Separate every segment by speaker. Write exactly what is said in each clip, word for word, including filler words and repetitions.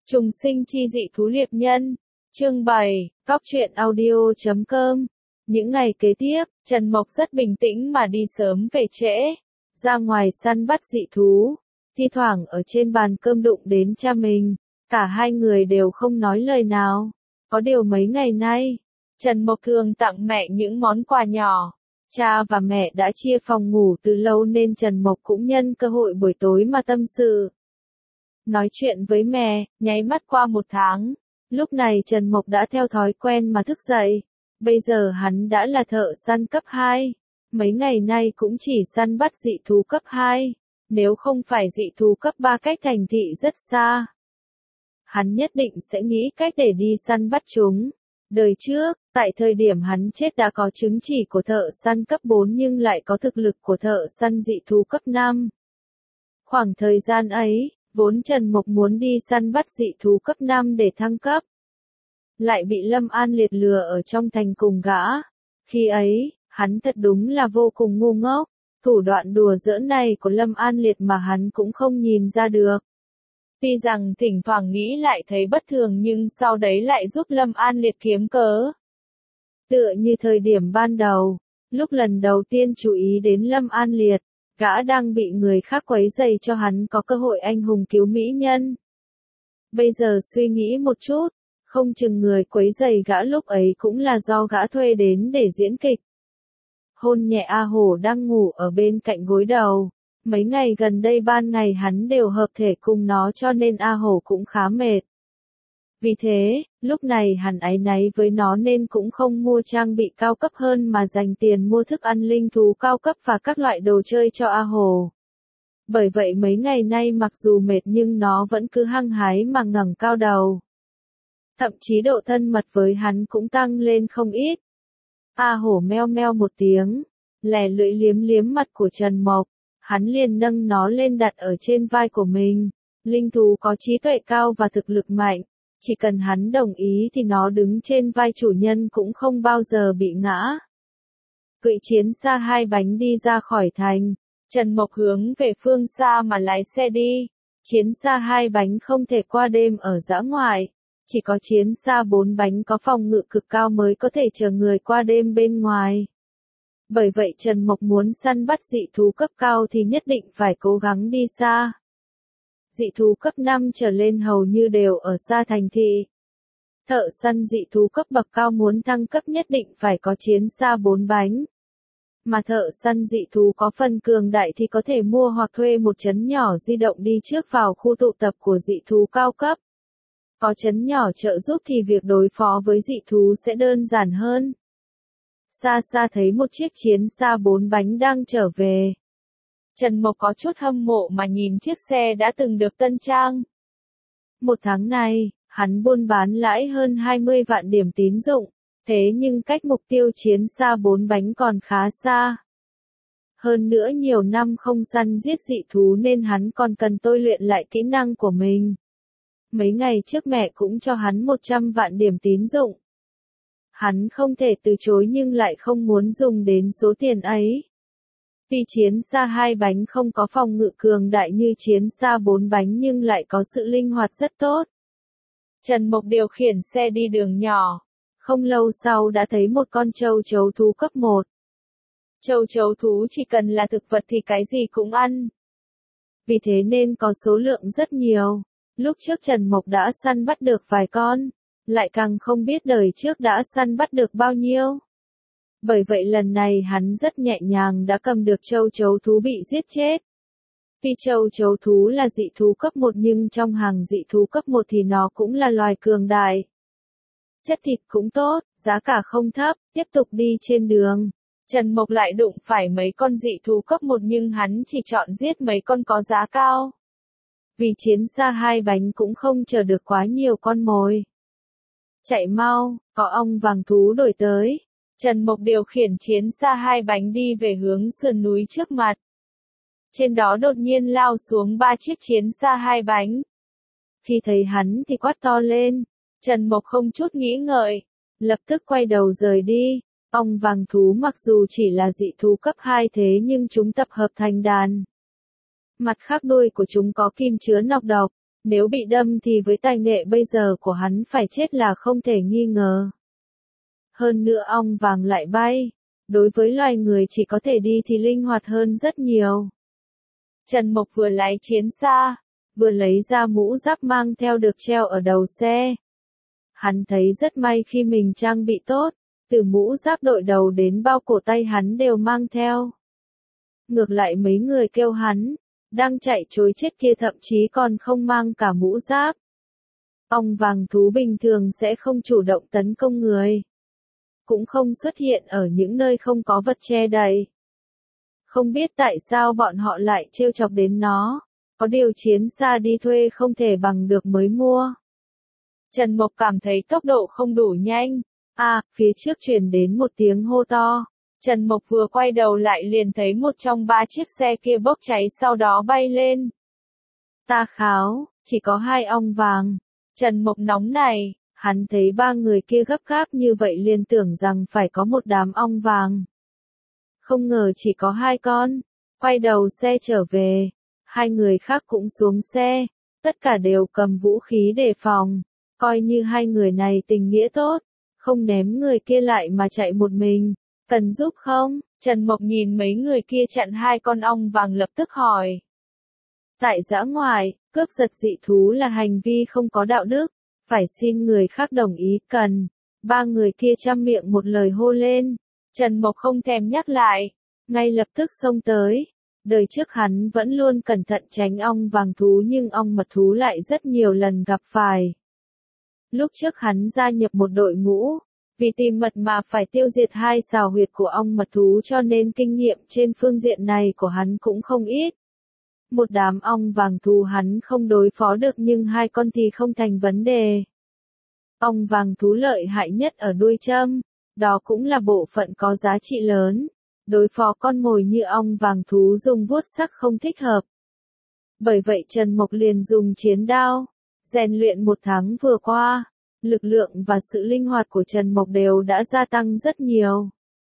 Speaker 1: Trùng sinh chi dị thú liệp nhân. Chương bảy, Góc truyện audio chấm com. Những ngày kế tiếp, Trần Mộc rất bình tĩnh mà đi sớm về trễ, ra ngoài săn bắt dị thú. Thi thoảng ở trên bàn cơm đụng đến cha mình, cả hai người đều không nói lời nào. Có điều mấy ngày nay, Trần Mộc thường tặng mẹ những món quà nhỏ. Cha và mẹ đã chia phòng ngủ từ lâu nên Trần Mộc cũng nhân cơ hội buổi tối mà tâm sự. Nói chuyện với mẹ, nháy mắt qua một tháng. Lúc này Trần Mộc đã theo thói quen mà thức dậy. Bây giờ hắn đã là thợ săn cấp hai. Mấy ngày nay cũng chỉ săn bắt dị thú cấp hai. Nếu không phải dị thú cấp ba cách thành thị rất xa, hắn nhất định sẽ nghĩ cách để đi săn bắt chúng. Đời trước, tại thời điểm hắn chết đã có chứng chỉ của thợ săn cấp bốn nhưng lại có thực lực của thợ săn dị thú cấp năm. Khoảng thời gian ấy, vốn Trần Mộc muốn đi săn bắt dị thú cấp năm để thăng cấp, lại bị Lâm An Liệt lừa ở trong thành cùng gã. Khi ấy, hắn thật đúng là vô cùng ngu ngốc, thủ đoạn đùa giỡn này của Lâm An Liệt mà hắn cũng không nhìn ra được. Tuy rằng thỉnh thoảng nghĩ lại thấy bất thường nhưng sau đấy lại giúp Lâm An Liệt kiếm cớ. Tựa như thời điểm ban đầu, lúc lần đầu tiên chú ý đến Lâm An Liệt, gã đang bị người khác quấy rầy cho hắn có cơ hội anh hùng cứu mỹ nhân. Bây giờ suy nghĩ một chút, không chừng người quấy rầy gã lúc ấy cũng là do gã thuê đến để diễn kịch. Hôn nhẹ A Hổ đang ngủ ở bên cạnh gối đầu. Mấy ngày gần đây ban ngày hắn đều hợp thể cùng nó cho nên A Hổ cũng khá mệt. Vì thế, lúc này hắn áy náy với nó nên cũng không mua trang bị cao cấp hơn mà dành tiền mua thức ăn linh thú cao cấp và các loại đồ chơi cho A Hổ. Bởi vậy mấy ngày nay mặc dù mệt nhưng nó vẫn cứ hăng hái mà ngẩng cao đầu. Thậm chí độ thân mật với hắn cũng tăng lên không ít. A Hổ meo meo một tiếng, lè lưỡi liếm liếm mặt của Trần Mộc. Hắn liền nâng nó lên đặt ở trên vai của mình. Linh thú có trí tuệ cao và thực lực mạnh. Chỉ cần hắn đồng ý thì nó đứng trên vai chủ nhân cũng không bao giờ bị ngã. Cưỡi chiến xa hai bánh đi ra khỏi thành. Trần Mộc hướng về phương xa mà lái xe đi. Chiến xa hai bánh không thể qua đêm ở dã ngoại. Chỉ có chiến xa bốn bánh có phòng ngự cực cao mới có thể chờ người qua đêm bên ngoài. Bởi vậy Trần Mộc muốn săn bắt dị thú cấp cao thì nhất định phải cố gắng đi xa. Dị thú cấp năm trở lên hầu như đều ở xa thành thị. Thợ săn dị thú cấp bậc cao muốn thăng cấp nhất định phải có chiến xa bốn bánh. Mà thợ săn dị thú có phần cường đại thì có thể mua hoặc thuê một trấn nhỏ di động đi trước vào khu tụ tập của dị thú cao cấp. Có trấn nhỏ trợ giúp thì việc đối phó với dị thú sẽ đơn giản hơn. Xa xa thấy một chiếc chiến xa bốn bánh đang trở về. Trần Mộc có chút hâm mộ mà nhìn chiếc xe đã từng được tân trang. Một tháng này, hắn buôn bán lãi hơn hai mươi vạn điểm tín dụng, thế nhưng cách mục tiêu chiến xa bốn bánh còn khá xa. Hơn nữa nhiều năm không săn giết dị thú nên hắn còn cần tôi luyện lại kỹ năng của mình. Mấy ngày trước mẹ cũng cho hắn một trăm vạn điểm tín dụng. Hắn không thể từ chối nhưng lại không muốn dùng đến số tiền ấy. Tuy chiến xa hai bánh không có phòng ngự cường đại như chiến xa bốn bánh nhưng lại có sự linh hoạt rất tốt. Trần Mộc điều khiển xe đi đường nhỏ. Không lâu sau đã thấy một con trâu chấu thú cấp một. Trâu chấu thú chỉ cần là thực vật thì cái gì cũng ăn. Vì thế nên có số lượng rất nhiều. Lúc trước Trần Mộc đã săn bắt được vài con. Lại càng không biết đời trước đã săn bắt được bao nhiêu. Bởi vậy lần này hắn rất nhẹ nhàng đã cầm được châu chấu thú bị giết chết. Tuy châu chấu thú là dị thú cấp một nhưng trong hàng dị thú cấp một thì nó cũng là loài cường đại. Chất thịt cũng tốt, giá cả không thấp, tiếp tục đi trên đường. Trần Mộc lại đụng phải mấy con dị thú cấp một nhưng hắn chỉ chọn giết mấy con có giá cao. Vì chiến xa hai bánh cũng không chờ được quá nhiều con mồi. Chạy mau, có ong vàng thú đuổi tới. Trần Mộc điều khiển chiến xa hai bánh đi về hướng sườn núi trước mặt. Trên đó đột nhiên lao xuống ba chiếc chiến xa hai bánh. Khi thấy hắn thì quát to lên. Trần Mộc không chút nghĩ ngợi, lập tức quay đầu rời đi. Ong vàng thú mặc dù chỉ là dị thú cấp hai thế nhưng chúng tập hợp thành đàn. Mặt khác đuôi của chúng có kim chứa nọc độc. Nếu bị đâm thì với tài nghệ bây giờ của hắn phải chết là không thể nghi ngờ. Hơn nữa ong vàng lại bay, đối với loài người chỉ có thể đi thì linh hoạt hơn rất nhiều. Trần Mộc vừa lái chiến xa, vừa lấy ra mũ giáp mang theo được treo ở đầu xe. Hắn thấy rất may khi mình trang bị tốt, từ mũ giáp đội đầu đến bao cổ tay hắn đều mang theo. Ngược lại mấy người kêu hắn, đang chạy trối chết kia thậm chí còn không mang cả mũ giáp. Ong vàng thú bình thường sẽ không chủ động tấn công người, cũng không xuất hiện ở những nơi không có vật che đậy. Không biết tại sao bọn họ lại trêu chọc đến nó, có điều chiến xa đi thuê không thể bằng được mới mua. Trần Mộc cảm thấy tốc độ không đủ nhanh. À, phía trước truyền đến một tiếng hô to. Trần Mộc vừa quay đầu lại liền thấy một trong ba chiếc xe kia bốc cháy sau đó bay lên. Ta kháo, chỉ có hai ong vàng. Trần Mộc nóng này, hắn thấy ba người kia gấp gáp như vậy liền tưởng rằng phải có một đám ong vàng. Không ngờ chỉ có hai con. Quay đầu xe trở về, hai người khác cũng xuống xe, tất cả đều cầm vũ khí đề phòng, coi như hai người này tình nghĩa tốt, không ném người kia lại mà chạy một mình. Cần giúp không? Trần Mộc nhìn mấy người kia chặn hai con ong vàng lập tức hỏi. Tại dã ngoại, cướp giật dị thú là hành vi không có đạo đức, phải xin người khác đồng ý cần. Ba người kia trăm miệng một lời hô lên. Trần Mộc không thèm nhắc lại, ngay lập tức xông tới. Đời trước hắn vẫn luôn cẩn thận tránh ong vàng thú nhưng ong mật thú lại rất nhiều lần gặp phải. Lúc trước hắn gia nhập một đội ngũ, vì tìm mật mà phải tiêu diệt hai sào huyệt của ong mật thú cho nên kinh nghiệm trên phương diện này của hắn cũng không ít. Một đám ong vàng thú hắn không đối phó được nhưng hai con thì không thành vấn đề. Ong vàng thú lợi hại nhất ở đuôi châm, đó cũng là bộ phận có giá trị lớn. Đối phó con mồi như ong vàng thú dùng vuốt sắc không thích hợp. Bởi vậy Trần Mộc liền dùng chiến đao. Rèn luyện một tháng vừa qua, lực lượng và sự linh hoạt của Trần Mộc đều đã gia tăng rất nhiều.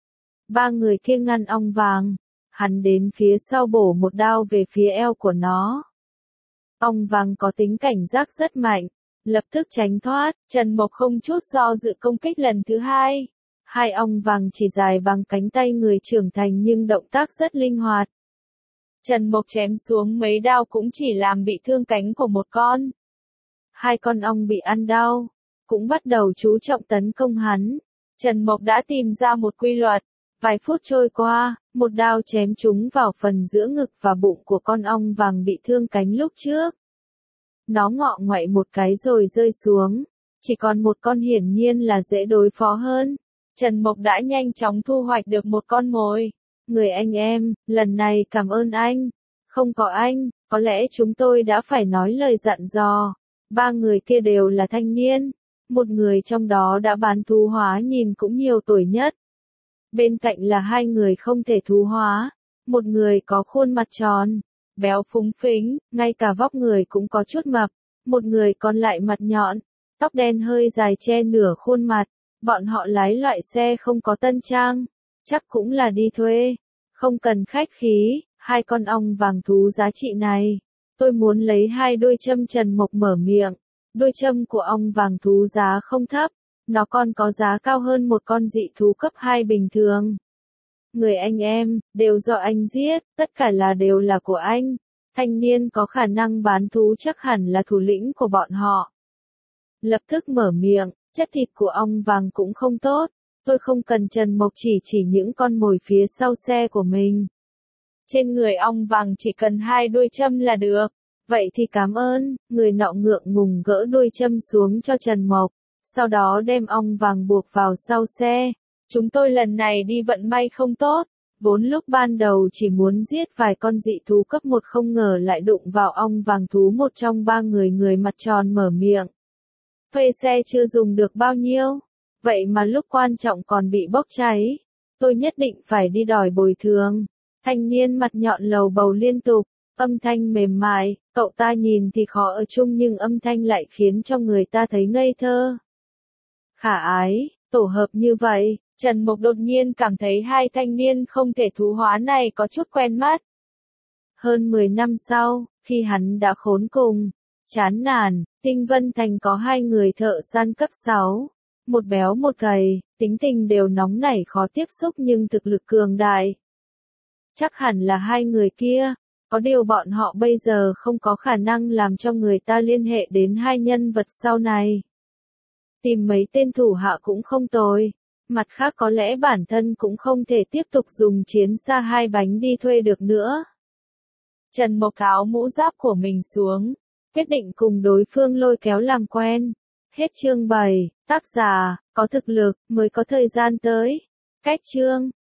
Speaker 1: Ba người kia ngăn ong vàng, hắn đến phía sau bổ một đao về phía eo của nó. Ong vàng có tính cảnh giác rất mạnh, lập tức tránh thoát, Trần Mộc không chút do dự công kích lần thứ hai. Hai ong vàng chỉ dài bằng cánh tay người trưởng thành nhưng động tác rất linh hoạt. Trần Mộc chém xuống mấy đao cũng chỉ làm bị thương cánh của một con. Hai con ong bị ăn đau, cũng bắt đầu chú trọng tấn công hắn. Trần Mộc đã tìm ra một quy luật. Vài phút trôi qua, một đao chém trúng vào phần giữa ngực và bụng của con ong vàng bị thương cánh lúc trước. Nó ngọ ngoại một cái rồi rơi xuống. Chỉ còn một con hiển nhiên là dễ đối phó hơn. Trần Mộc đã nhanh chóng thu hoạch được một con mồi. Người anh em, lần này cảm ơn anh. Không có anh, có lẽ chúng tôi đã phải nói lời dặn dò. Ba người kia đều là thanh niên. Một người trong đó đã bán thú hóa nhìn cũng nhiều tuổi nhất. Bên cạnh là hai người không thể thú hóa. Một người có khuôn mặt tròn, béo phúng phính, ngay cả vóc người cũng có chút mập. Một người còn lại mặt nhọn, tóc đen hơi dài che nửa khuôn mặt. Bọn họ lái loại xe không có tân trang, chắc cũng là đi thuê. Không cần khách khí, hai con ong vàng thú giá trị này. Tôi muốn lấy hai đôi châm. Trần Mộc mở miệng. Đôi châm của ong vàng thú giá không thấp, nó còn có giá cao hơn một con dị thú cấp hai bình thường. Người anh em, đều do anh giết, tất cả là đều là của anh. Thanh niên có khả năng bán thú chắc hẳn là thủ lĩnh của bọn họ. Lập tức mở miệng, chất thịt của ong vàng cũng không tốt, tôi không cần. Trần Mộc chỉ chỉ những con mồi phía sau xe của mình. Trên người ong vàng chỉ cần hai đôi châm là được. Vậy thì cảm ơn, người nọ ngượng ngùng gỡ đôi châm xuống cho Trần Mộc, sau đó đem ong vàng buộc vào sau xe. Chúng tôi lần này đi vận may không tốt, vốn lúc ban đầu chỉ muốn giết vài con dị thú cấp một không ngờ lại đụng vào ong vàng thú. Một trong ba người người mặt tròn mở miệng. Thuê xe chưa dùng được bao nhiêu, vậy mà lúc quan trọng còn bị bốc cháy. Tôi nhất định phải đi đòi bồi thường. Thanh niên mặt nhọn lầu bầu liên tục. Âm thanh mềm mại, cậu ta nhìn thì khó ở chung nhưng âm thanh lại khiến cho người ta thấy ngây thơ. Khả ái, tổ hợp như vậy, Trần Mộc đột nhiên cảm thấy hai thanh niên không thể thú hóa này có chút quen mắt. Hơn mười năm sau, khi hắn đã khốn cùng, Chán nản, Tinh Vân Thành có hai người thợ săn cấp sáu, một béo một gầy, tính tình đều nóng nảy khó tiếp xúc nhưng thực lực cường đại. Chắc hẳn là hai người kia, có điều bọn họ bây giờ không có khả năng làm cho người ta liên hệ đến hai nhân vật sau này. Tìm mấy tên thủ hạ cũng không tồi, mặt khác có lẽ bản thân cũng không thể tiếp tục dùng chiến xa hai bánh đi thuê được nữa. Trần Mộc tháo mũ giáp của mình xuống, quyết định cùng đối phương lôi kéo làm quen. Hết chương bảy, tác giả, có thực lực, mới có thời gian tới. Cách chương.